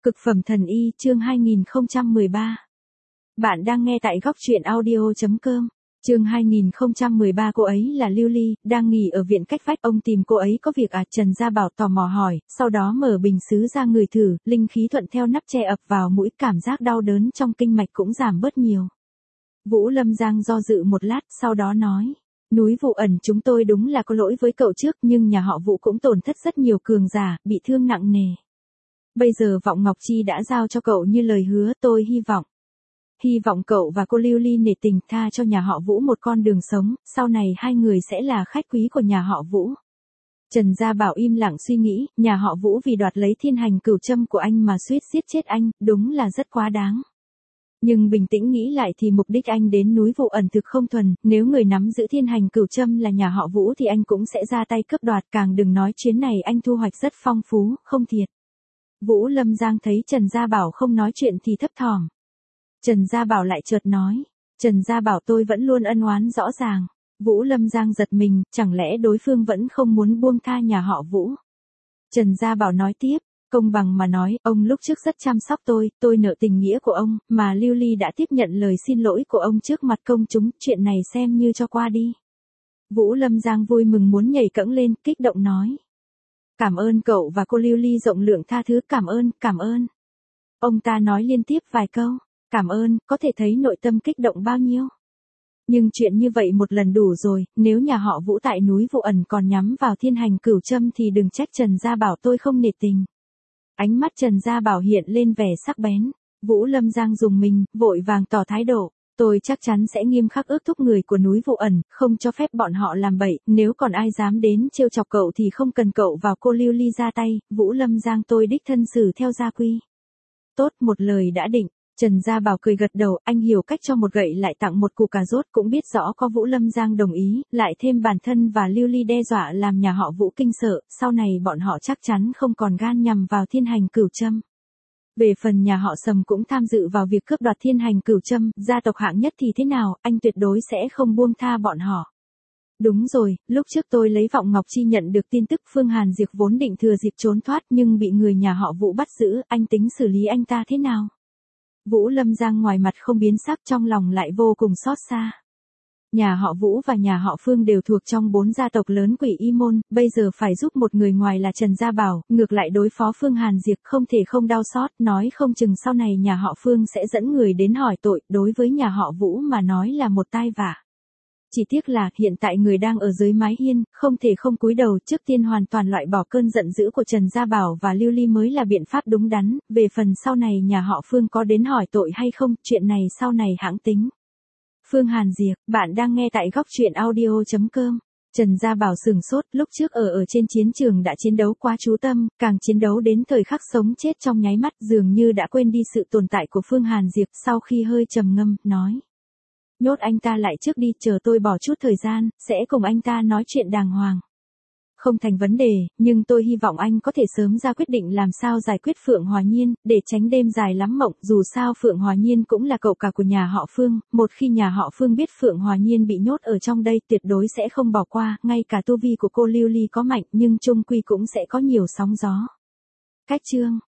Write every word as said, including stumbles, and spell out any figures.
Cực phẩm thần y chương hai nghìn không trăm mười ba. Bạn đang nghe tại góc truyện audio.com. Chương hai nghìn không trăm mười ba. Cô ấy là Lưu Ly, đang nghỉ ở viện cách vách. Ông tìm cô ấy có việc à? Trần Gia Bảo tò mò hỏi, sau đó mở bình sứ ra ngửi thử, linh khí thuận theo nắp che ập vào mũi, cảm giác đau đớn trong kinh mạch cũng giảm bớt nhiều. Vũ Lâm Giang do dự một lát, sau đó nói, núi Vụ Ẩn chúng tôi đúng là có lỗi với cậu trước, nhưng nhà họ Vũ cũng tổn thất rất nhiều cường giả, bị thương nặng nề. Bây giờ Vọng Ngọc Chi đã giao cho cậu như lời hứa, tôi hy vọng. Hy vọng cậu và cô Lưu Ly nể tình tha cho nhà họ Vũ một con đường sống, sau này hai người sẽ là khách quý của nhà họ Vũ. Trần Gia Bảo im lặng suy nghĩ, nhà họ Vũ vì đoạt lấy thiên hành cửu châm của anh mà suýt giết chết anh, đúng là rất quá đáng. Nhưng bình tĩnh nghĩ lại thì mục đích anh đến núi Vụ Ẩn thực không thuần, nếu người nắm giữ thiên hành cửu châm là nhà họ Vũ thì anh cũng sẽ ra tay cướp đoạt, càng đừng nói chuyến này anh thu hoạch rất phong phú, không thiệt. Vũ Lâm Giang thấy Trần Gia Bảo không nói chuyện thì thấp thỏm. Trần Gia Bảo lại chợt nói, Trần Gia Bảo tôi vẫn luôn ân oán rõ ràng. Vũ Lâm Giang giật mình, chẳng lẽ đối phương vẫn không muốn buông tha nhà họ Vũ. Trần Gia Bảo nói tiếp, công bằng mà nói, ông lúc trước rất chăm sóc tôi, tôi nợ tình nghĩa của ông, mà Lưu Ly đã tiếp nhận lời xin lỗi của ông trước mặt công chúng, chuyện này xem như cho qua đi. Vũ Lâm Giang vui mừng muốn nhảy cẫng lên, kích động nói. Cảm ơn cậu và cô Lưu Ly rộng lượng tha thứ, cảm ơn, cảm ơn. Ông ta nói liên tiếp vài câu, cảm ơn, có thể thấy nội tâm kích động bao nhiêu. Nhưng chuyện như vậy một lần đủ rồi, nếu nhà họ Vũ tại núi Vụ Ẩn còn nhắm vào thiên hành cửu châm thì đừng trách Trần Gia Bảo tôi không nể tình. Ánh mắt Trần Gia Bảo hiện lên vẻ sắc bén, Vũ Lâm Giang dùng mình, vội vàng tỏ thái độ. Tôi chắc chắn sẽ nghiêm khắc ước thúc người của núi Vụ Ẩn, không cho phép bọn họ làm bậy, nếu còn ai dám đến trêu chọc cậu thì không cần cậu vào cô Lưu Ly ra tay, Vũ Lâm Giang tôi đích thân xử theo gia quy. Tốt, một lời đã định. Trần Gia Bảo cười gật đầu, anh hiểu cách cho một gậy lại tặng một củ cà rốt, cũng biết rõ có Vũ Lâm Giang đồng ý, lại thêm bản thân và Lưu Ly đe dọa làm nhà họ Vũ kinh sợ, sau này bọn họ chắc chắn không còn gan nhằm vào thiên hành cửu châm. Về phần nhà họ Sầm cũng tham dự vào việc cướp đoạt thiên hành cửu châm, gia tộc hạng nhất thì thế nào, anh tuyệt đối sẽ không buông tha bọn họ. Đúng rồi, lúc trước tôi lấy Vọng Ngọc Chi nhận được tin tức Phương Hàn Diệp vốn định thừa dịp trốn thoát nhưng bị người nhà họ Vũ bắt giữ, anh tính xử lý anh ta thế nào? Vũ Lâm Giang ngoài mặt không biến sắc, trong lòng lại vô cùng xót xa. Nhà họ Vũ và nhà họ Phương đều thuộc trong bốn gia tộc lớn Quỷ Y Môn, bây giờ phải giúp một người ngoài là Trần Gia Bảo, ngược lại đối phó Phương Hàn Diệp không thể không đau xót, nói không chừng sau này nhà họ Phương sẽ dẫn người đến hỏi tội, đối với nhà họ Vũ mà nói là một tai vạ. Chỉ tiếc là, hiện tại người đang ở dưới mái hiên, không thể không cúi đầu, trước tiên hoàn toàn loại bỏ cơn giận dữ của Trần Gia Bảo và Lưu Ly mới là biện pháp đúng đắn, về phần sau này nhà họ Phương có đến hỏi tội hay không, chuyện này sau này hãng tính. Phương Hàn Diệp, bạn đang nghe tại góc truyện audio.com. Trần Gia Bảo sừng sốt, lúc trước ở ở trên chiến trường đã chiến đấu quá chú tâm, càng chiến đấu đến thời khắc sống chết trong nháy mắt, dường như đã quên đi sự tồn tại của Phương Hàn Diệp, sau khi hơi trầm ngâm, nói. Nhốt anh ta lại trước đi, chờ tôi bỏ chút thời gian, sẽ cùng anh ta nói chuyện đàng hoàng. Không thành vấn đề, nhưng tôi hy vọng anh có thể sớm ra quyết định làm sao giải quyết Phượng Hòa Nhiên, để tránh đêm dài lắm mộng, dù sao Phượng Hòa Nhiên cũng là cậu cả của nhà họ Phương, một khi nhà họ Phương biết Phượng Hòa Nhiên bị nhốt ở trong đây tuyệt đối sẽ không bỏ qua, ngay cả tu vi của cô Lưu Ly có mạnh nhưng chung quy cũng sẽ có nhiều sóng gió. Cách chương